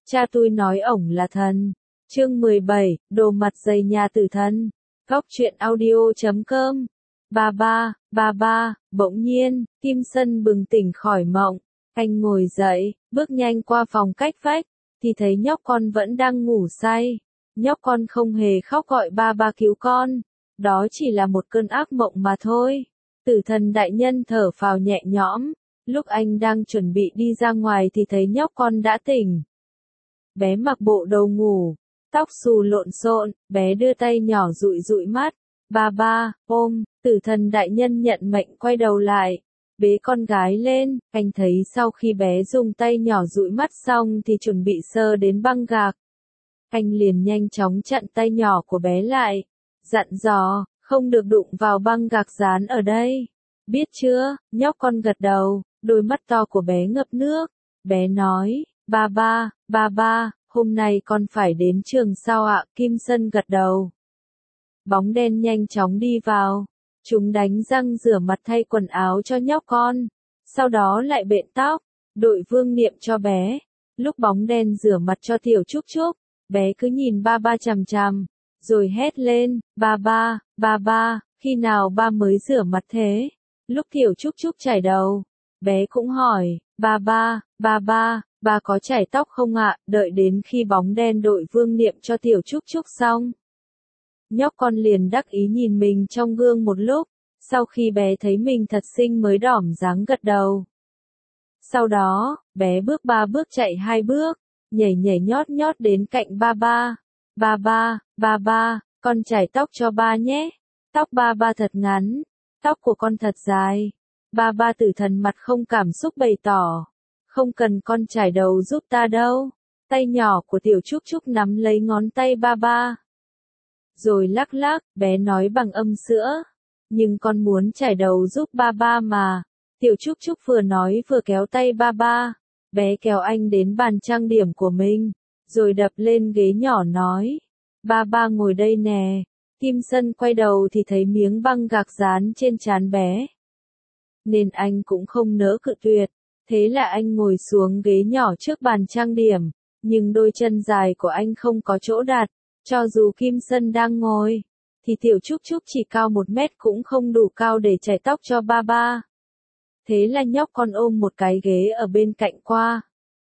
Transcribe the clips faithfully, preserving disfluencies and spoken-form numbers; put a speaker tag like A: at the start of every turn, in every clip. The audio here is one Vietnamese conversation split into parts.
A: cha tôi nói ổng là thần. Chương mười bảy, đồ mặt dày nhà tử thần. Góc truyện audio chấm com. Ba ba, ba ba, bỗng nhiên, Kim Sân bừng tỉnh khỏi mộng. Anh ngồi dậy, bước nhanh qua phòng cách vách, thì thấy nhóc con vẫn đang ngủ say. Nhóc con không hề khóc gọi ba ba cứu con. Đó chỉ là một cơn ác mộng mà thôi. Tử thần đại nhân thở phào nhẹ nhõm. Lúc anh đang chuẩn bị đi ra ngoài thì thấy nhóc con đã tỉnh. Bé mặc bộ đồ ngủ, tóc xù lộn xộn, bé đưa tay nhỏ dụi dụi mắt. Ba ba, ôm, tử thần đại nhân nhận mệnh quay đầu lại. Bế con gái lên, anh thấy sau khi bé dùng tay nhỏ dụi mắt xong thì chuẩn bị sờ đến băng gạc. Anh liền nhanh chóng chặn tay nhỏ của bé lại. Dặn dò, không được đụng vào băng gạc dán ở đây. Biết chưa, nhóc con gật đầu, đôi mắt to của bé ngập nước. Bé nói, ba ba, ba ba, hôm nay con phải đến trường sao ạ? Kim Sân gật đầu. Bóng đen nhanh chóng đi vào. Chúng đánh răng rửa mặt thay quần áo cho nhóc con. Sau đó lại bện tóc, đội vương niệm cho bé. Lúc bóng đen rửa mặt cho tiểu Trúc Trúc, bé cứ nhìn ba ba chằm chằm, rồi hét lên, ba ba, ba ba, khi nào ba mới rửa mặt thế? Lúc tiểu Trúc Trúc chải đầu, bé cũng hỏi, ba ba, ba ba, ba có chải tóc không ạ? Đợi đến khi bóng đen đội vương niệm cho tiểu Trúc Trúc xong, nhóc con liền đắc ý nhìn mình trong gương một lúc, sau khi bé thấy mình thật xinh mới đỏm dáng gật đầu. Sau đó, bé bước ba bước chạy hai bước, nhảy nhảy nhót nhót đến cạnh ba ba. Ba ba, ba ba, con chải tóc cho ba nhé. Tóc ba ba thật ngắn, tóc của con thật dài. Ba ba tử thần mặt không cảm xúc bày tỏ. Không cần con chải đầu giúp ta đâu. Tay nhỏ của tiểu Trúc Trúc nắm lấy ngón tay ba ba. Rồi lắc lắc, bé nói bằng âm sữa. Nhưng con muốn chải đầu giúp ba ba mà. Tiểu Trúc Trúc vừa nói vừa kéo tay ba ba. Bé kéo anh đến bàn trang điểm của mình, rồi đập lên ghế nhỏ nói. Ba ba ngồi đây nè. Kim Sân quay đầu thì thấy miếng băng gạc dán trên trán bé. Nên anh cũng không nỡ cự tuyệt. Thế là anh ngồi xuống ghế nhỏ trước bàn trang điểm. Nhưng đôi chân dài của anh không có chỗ đặt. Cho dù Kim Sân đang ngồi, thì tiểu Trúc Trúc chỉ cao một mét cũng không đủ cao để chải tóc cho ba ba. Thế là nhóc con ôm một cái ghế ở bên cạnh qua.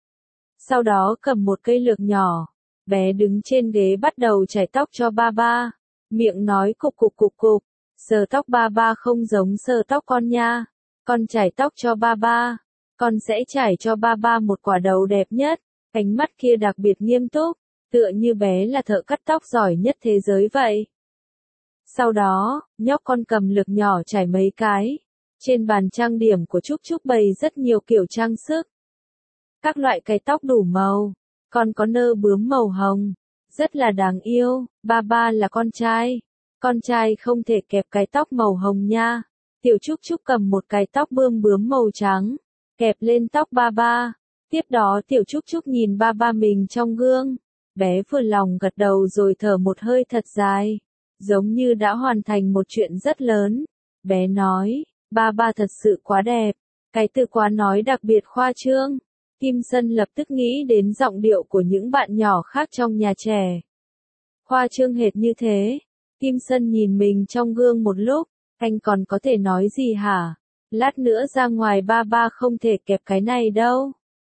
A: Sau đó cầm một cây lược nhỏ, bé đứng trên ghế bắt đầu chải tóc cho ba ba. Miệng nói cục cục cục cục, sờ tóc ba ba không giống sờ tóc con nha. Con chải tóc cho ba ba, con sẽ chải cho ba ba một quả đầu đẹp nhất. Ánh mắt kia đặc biệt nghiêm túc, tựa như bé là thợ cắt tóc giỏi nhất thế giới vậy. Sau đó, nhóc con cầm lược nhỏ chải mấy cái. Trên bàn trang điểm của Trúc Trúc bày rất nhiều kiểu trang sức. Các loại cái tóc đủ màu, còn có nơ bướm màu hồng, rất là đáng yêu. Ba ba là con trai, con trai không thể kẹp cái tóc màu hồng nha. Tiểu Trúc Trúc cầm một cái tóc bươm bướm màu trắng, kẹp lên tóc ba ba. Tiếp đó tiểu Trúc Trúc nhìn ba ba mình trong gương, bé vừa lòng gật đầu rồi thở một hơi thật dài, giống như đã hoàn thành một chuyện rất lớn. Bé nói, ba ba thật sự quá đẹp. Cái từ quá nói đặc biệt khoa trương. Kim Sân lập tức nghĩ đến giọng điệu của những bạn nhỏ khác trong nhà trẻ. Khoa trương hệt như thế. Kim Sân nhìn mình trong gương một lúc, anh còn có thể nói gì hả? Lát nữa ra ngoài ba ba không thể kẹp cái này đâu.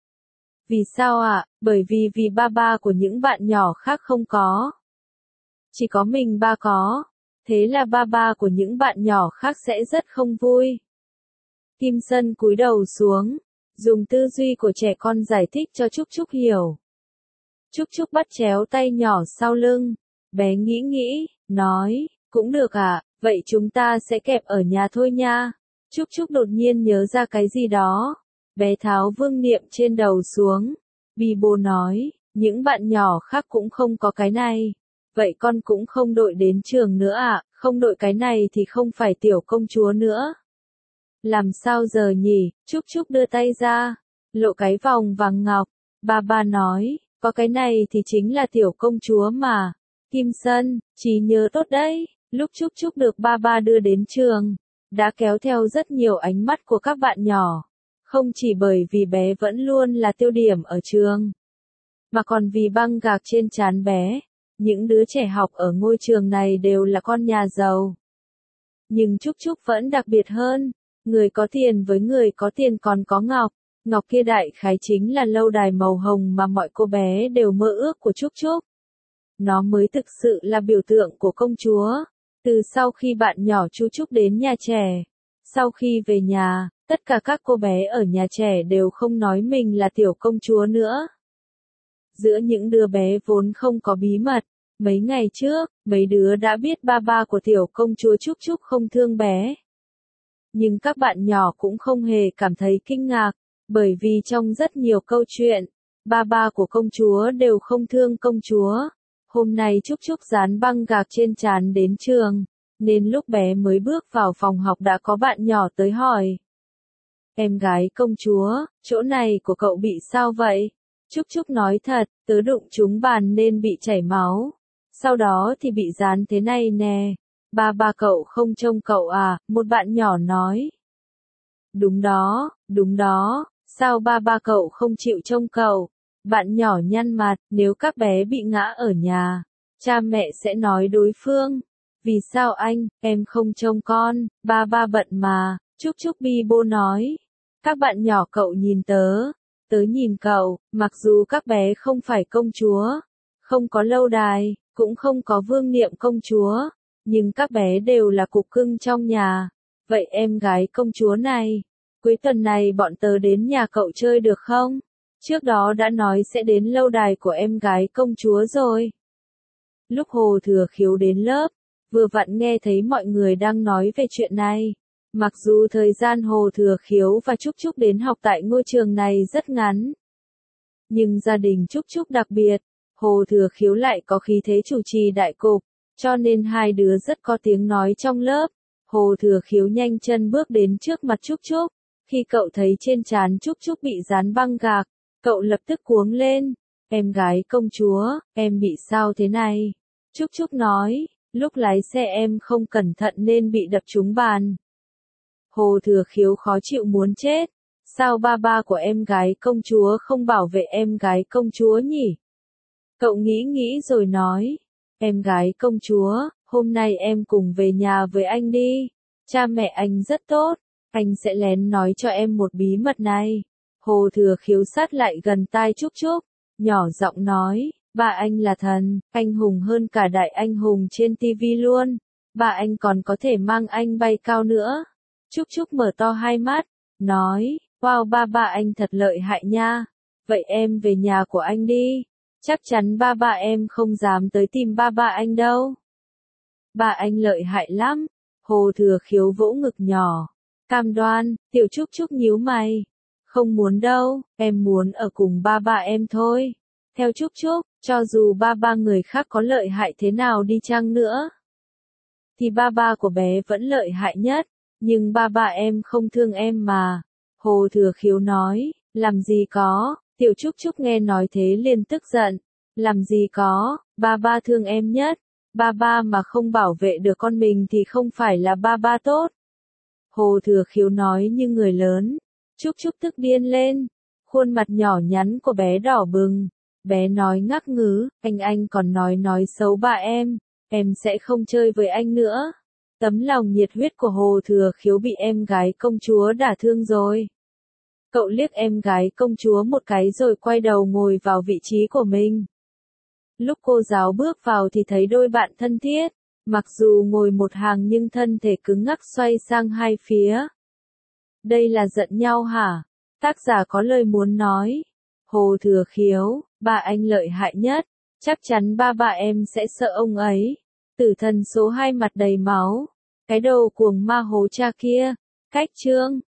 A: Vì sao ạ? À? Bởi vì vì ba ba của những bạn nhỏ khác không có. Chỉ có mình ba có. Thế là ba ba của những bạn nhỏ khác sẽ rất không vui. Kim Sân cúi đầu xuống, dùng tư duy của trẻ con giải thích cho Trúc Trúc hiểu. Trúc Trúc bắt chéo tay nhỏ sau lưng, bé nghĩ nghĩ, nói, cũng được ạ, à, vậy chúng ta sẽ kẹp ở nhà thôi nha. Trúc Trúc đột nhiên nhớ ra cái gì đó, bé tháo vương niệm trên đầu xuống, bì bô nói, những bạn nhỏ khác cũng không có cái này, vậy con cũng không đội đến trường nữa ạ, à? Không đội cái này thì không phải tiểu công chúa nữa. Làm sao giờ nhỉ? Trúc Trúc đưa tay ra, lộ cái vòng vàng ngọc. Ba ba nói, có cái này thì chính là tiểu công chúa mà. Kim Sân, trí nhớ tốt đấy. Lúc Trúc Trúc được ba ba đưa đến trường, đã kéo theo rất nhiều ánh mắt của các bạn nhỏ. Không chỉ bởi vì bé vẫn luôn là tiêu điểm ở trường, mà còn vì băng gạc trên trán bé. Những đứa trẻ học ở ngôi trường này đều là con nhà giàu. Nhưng Trúc Trúc vẫn đặc biệt hơn, người có tiền với người có tiền còn có ngọc. Ngọc kia đại khái chính là lâu đài màu hồng mà mọi cô bé đều mơ ước của Trúc Trúc. Nó mới thực sự là biểu tượng của công chúa. Từ sau khi bạn nhỏ Chu Trúc đến nhà trẻ, sau khi về nhà, tất cả các cô bé ở nhà trẻ đều không nói mình là tiểu công chúa nữa. Giữa những đứa bé vốn không có bí mật, mấy ngày trước, mấy đứa đã biết ba ba của tiểu công chúa Trúc Trúc không thương bé. Nhưng các bạn nhỏ cũng không hề cảm thấy kinh ngạc, bởi vì trong rất nhiều câu chuyện, ba ba của công chúa đều không thương công chúa. Hôm nay Trúc Trúc dán băng gạc trên trán đến trường, nên lúc bé mới bước vào phòng học đã có bạn nhỏ tới hỏi. Em gái công chúa, chỗ này của cậu bị sao vậy? Trúc Trúc nói thật, tớ đụng trúng bàn nên bị chảy máu. Sau đó thì bị dán thế này nè. Ba ba cậu không trông cậu à? Một bạn nhỏ nói. Đúng đó, đúng đó, sao ba ba cậu không chịu trông cậu? Bạn nhỏ nhăn mặt, nếu các bé bị ngã ở nhà, cha mẹ sẽ nói đối phương. Vì sao anh, em không trông con, ba ba bận mà, Trúc Trúc bi bô nói. Các bạn nhỏ cậu nhìn tớ, tớ nhìn cậu, mặc dù các bé không phải công chúa, không có lâu đài, cũng không có vương niệm công chúa, nhưng các bé đều là cục cưng trong nhà. Vậy em gái công chúa này, cuối tuần này bọn tớ đến nhà cậu chơi được không? Trước đó đã nói sẽ đến lâu đài của em gái công chúa rồi. Lúc Hồ Thừa Khiếu đến lớp, vừa vặn nghe thấy mọi người đang nói về chuyện này. Mặc dù thời gian Hồ Thừa Khiếu và Trúc Trúc đến học tại ngôi trường này rất ngắn, nhưng gia đình Trúc Trúc đặc biệt, Hồ Thừa Khiếu lại có khí thế chủ trì đại cục, cho nên hai đứa rất có tiếng nói trong lớp. Hồ Thừa Khiếu nhanh chân bước đến trước mặt Trúc Trúc, khi cậu thấy trên trán Trúc Trúc bị dán băng gạc, cậu lập tức cuống lên. Em gái công chúa, em bị sao thế này? Trúc Trúc nói, lúc lái xe em không cẩn thận nên bị đập trúng bàn. Hồ Thừa Khiếu khó chịu muốn chết. Sao ba ba của em gái công chúa không bảo vệ em gái công chúa nhỉ? Cậu nghĩ nghĩ rồi nói, em gái công chúa, hôm nay em cùng về nhà với anh đi. Cha mẹ anh rất tốt, anh sẽ lén nói cho em một bí mật này. Hồ Thừa Khiếu sát lại gần tai Trúc Trúc, nhỏ giọng nói, ba anh là thần, anh hùng hơn cả đại anh hùng trên tivi luôn. Ba anh còn có thể mang anh bay cao nữa. Trúc Trúc mở to hai mắt, nói, wow ba ba anh thật lợi hại nha. Vậy em về nhà của anh đi. Chắc chắn ba ba em không dám tới tìm ba ba anh đâu. Ba anh lợi hại lắm. Hồ Thừa Khiếu vỗ ngực nhỏ. Cam đoan, tiểu Trúc Trúc nhíu mày. Không muốn đâu, em muốn ở cùng ba ba em thôi. Theo Trúc Trúc, cho dù ba ba người khác có lợi hại thế nào đi chăng nữa, thì ba ba của bé vẫn lợi hại nhất. Nhưng ba ba em không thương em mà. Hồ Thừa Khiếu nói, làm gì có, tiểu Trúc Trúc nghe nói thế liền tức giận. Làm gì có, ba ba thương em nhất. Ba ba mà không bảo vệ được con mình thì không phải là ba ba tốt. Hồ Thừa Khiếu nói như người lớn. Trúc Trúc tức điên lên. Khuôn mặt nhỏ nhắn của bé đỏ bừng. Bé nói ngắc ngứ, anh anh còn nói nói xấu ba em. Em sẽ không chơi với anh nữa. Tấm lòng nhiệt huyết của Hồ Thừa Khiếu bị em gái công chúa đả thương rồi. Cậu liếc em gái công chúa một cái rồi quay đầu ngồi vào vị trí của mình. Lúc cô giáo bước vào thì thấy đôi bạn thân thiết, mặc dù ngồi một hàng nhưng thân thể cứng ngắc xoay sang hai phía. Đây là giận nhau hả? Tác giả có lời muốn nói. Hồ Thừa Khiếu, ba anh lợi hại nhất, chắc chắn ba ba em sẽ sợ ông ấy. Tử thần số hai mặt đầy máu. Cái đầu cuồng ma hố cha kia. Cách chương.